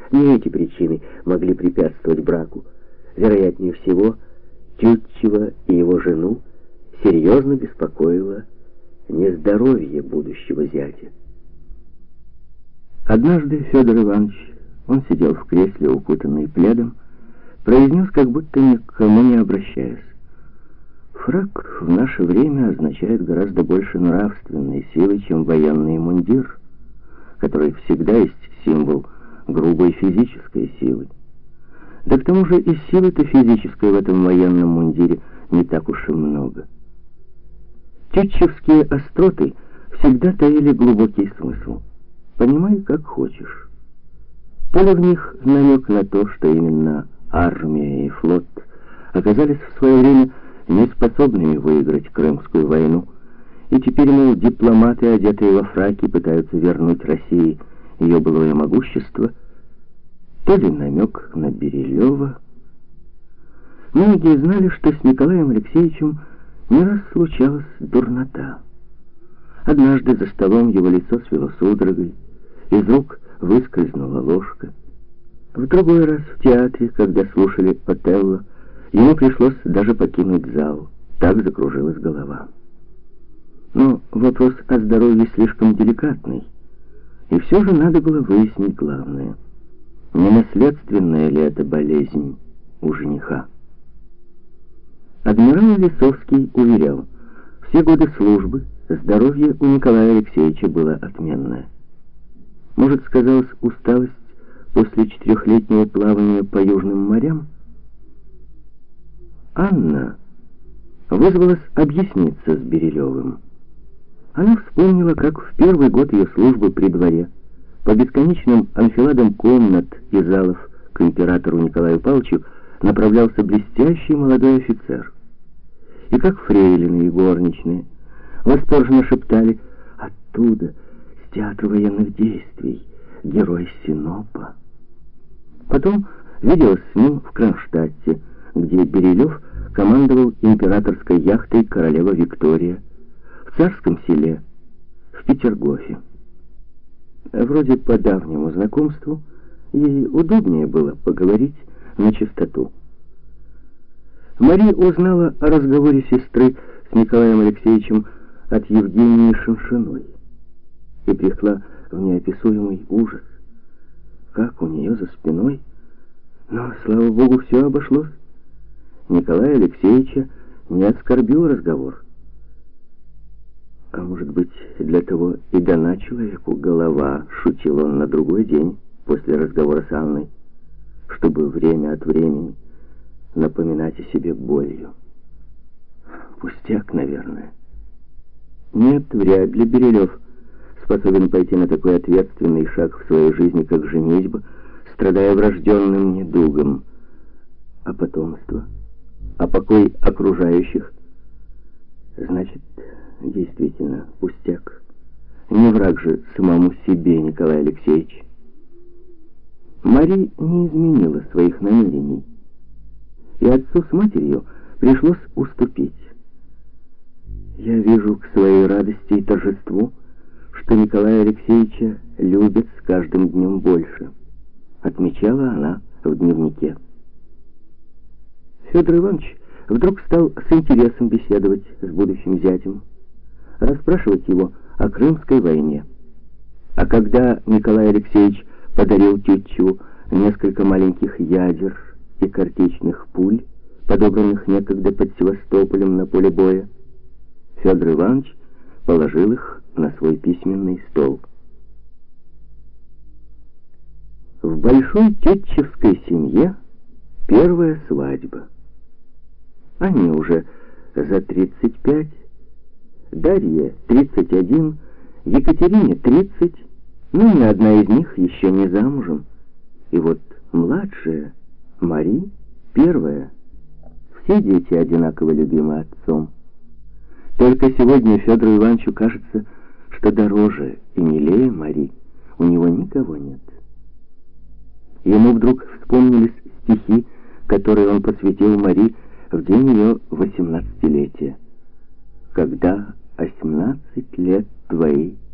Не эти причины могли препятствовать браку. Вероятнее всего, Тютчева и его жену серьезно беспокоило нездоровье будущего зятя. Однажды Федор Иванович, он сидел в кресле, укутанный пледом, произнес, как будто ни к кому не обращаясь: «Фрак в наше время означает гораздо больше нравственной силы, чем военный мундир, который всегда есть символ грубой физической силы. Да к тому же и силы-то физической в этом военном мундире не так уж и много». Тютчевские остроты всегда таили глубокий смысл. Понимай, как хочешь. Поле в них намек на то, что именно армия и флот оказались в свое время неспособными выиграть Крымскую войну, и теперь, мол, дипломаты, одетые во фраки, пытаются вернуть России ее былое могущество, то ли намек на Берилева. Многие знали, что с Николаем Алексеевичем не раз случалась дурнота. Однажды за столом его лицо свело судорогой, из рук выскользнула ложка. В другой раз в театре, когда слушали Отелло, ему пришлось даже покинуть зал, так закружилась голова. Но вопрос о здоровье слишком деликатный, и все же надо было выяснить главное: не наследственная ли это болезнь у жениха. Адмирал Лисовский уверял, все годы службы здоровье у Николая Алексеевича было отменное. Может, сказалась усталость после 4-летнего плавания по южным морям? Анна вызвалась объясниться с Берилевым. Она вспомнила, как в первый год ее службы при дворе по бесконечным анфиладам комнат и залов к императору Николаю Павловичу направлялся блестящий молодой офицер. И как фрейлины и горничные восторженно шептали: «Оттуда, с театра военных действий, герой Синопа». Потом виделась с ним в Кронштадте, где Берилев командовал императорской яхтой «Королева Виктория», в Царском Селе, в Петергофе. Вроде по давнему знакомству ей удобнее было поговорить на чистоту. Мария узнала о разговоре сестры с Николаем Алексеевичем от Евгении Шиншиной и пришла в неописуемый ужас. Как у нее за спиной, но, слава богу, все обошлось. Николая Алексеевича не оскорбил разговор. А может быть, для того и дана человеку голова, шутил он на другой день после разговора с Анной, чтобы время от времени напоминать о себе болью. Пустяк, наверное. Нет, вряд ли Берилев способен пойти на такой ответственный шаг в своей жизни, как женитьба, страдая врожденным недугом. А потомство? А покой окружающих? Значит, действительно, пустяк. Не враг же самому себе Николай Алексеевич. Мария не изменила своих намерений, и отцу с матерью пришлось уступить. Я вижу к своей радости и торжеству, что Николая Алексеевича любят с каждым днем больше, отмечала она в дневнике. Федор Иванович вдруг стал с интересом беседовать с будущим зятем, расспрашивать его о Крымской войне. А когда Николай Алексеевич подарил Тютчеву несколько маленьких ядер и картечных пуль, подобранных некогда под Севастополем на поле боя, Федор Иванович положил их на свой письменный стол. В большой тютчевской семье первая свадьба. Они уже за 35, Дарье 31, Екатерине 30, но ни одна из них еще не замужем. И вот младшая, Мария, первая. Все дети одинаково любимы отцом. Только сегодня Федору Ивановичу кажется, что дороже и милее Марии у него никого нет. Ему вдруг вспомнились стихи, которые он посвятил Марии в день ее 18-летия. «Когда 18 лет твои